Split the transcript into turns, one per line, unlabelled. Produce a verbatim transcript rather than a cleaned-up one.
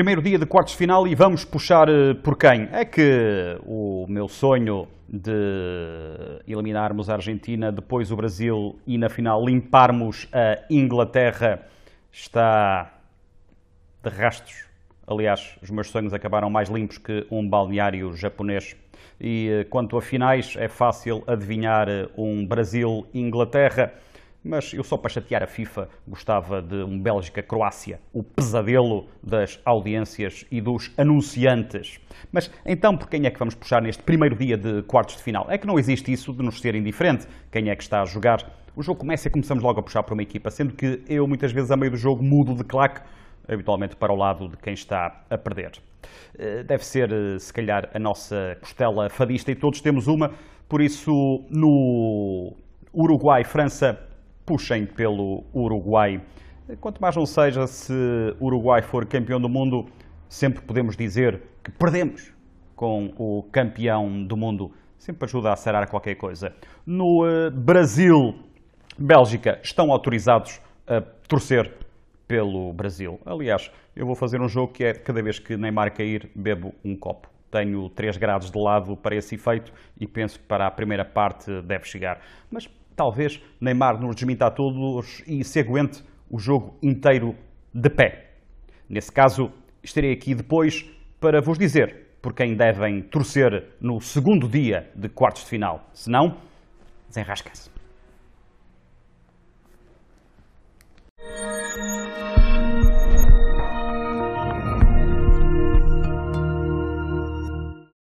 Primeiro dia de quartos de final e vamos puxar por quem? É que o meu sonho de eliminarmos a Argentina, depois o Brasil e na final limparmos a Inglaterra está de rastros. Aliás, os meus sonhos acabaram mais limpos que um balneário japonês. E quanto a finais, é fácil adivinhar um Brasil-Inglaterra. Mas eu só para chatear a FIFA gostava de um Bélgica-Croácia, o pesadelo das audiências e dos anunciantes. Mas então por quem é que vamos puxar neste primeiro dia de quartos de final? É que não existe isso de nos ser indiferente quem é que está a jogar. O jogo começa e começamos logo a puxar para uma equipa, sendo que eu muitas vezes a meio do jogo mudo de claque, habitualmente para o lado de quem está a perder. Deve ser, se calhar, a nossa costela fadista e todos temos uma, por isso no Uruguai-França puxem pelo Uruguai. Quanto mais não seja, se o Uruguai for campeão do mundo, sempre podemos dizer que perdemos com o campeão do mundo. Sempre ajuda a sarar qualquer coisa. No uh, Brasil, Bélgica, estão autorizados a torcer pelo Brasil. Aliás, eu vou fazer um jogo que é, cada vez que Neymar cair, bebo um copo. Tenho três grados de lado para esse efeito e penso que para a primeira parte deve chegar. Mas talvez Neymar nos desminta a todos e se aguente o jogo inteiro de pé. Nesse caso, estarei aqui depois para vos dizer por quem devem torcer no segundo dia de quartos de final. Se não, desenrasquem-se.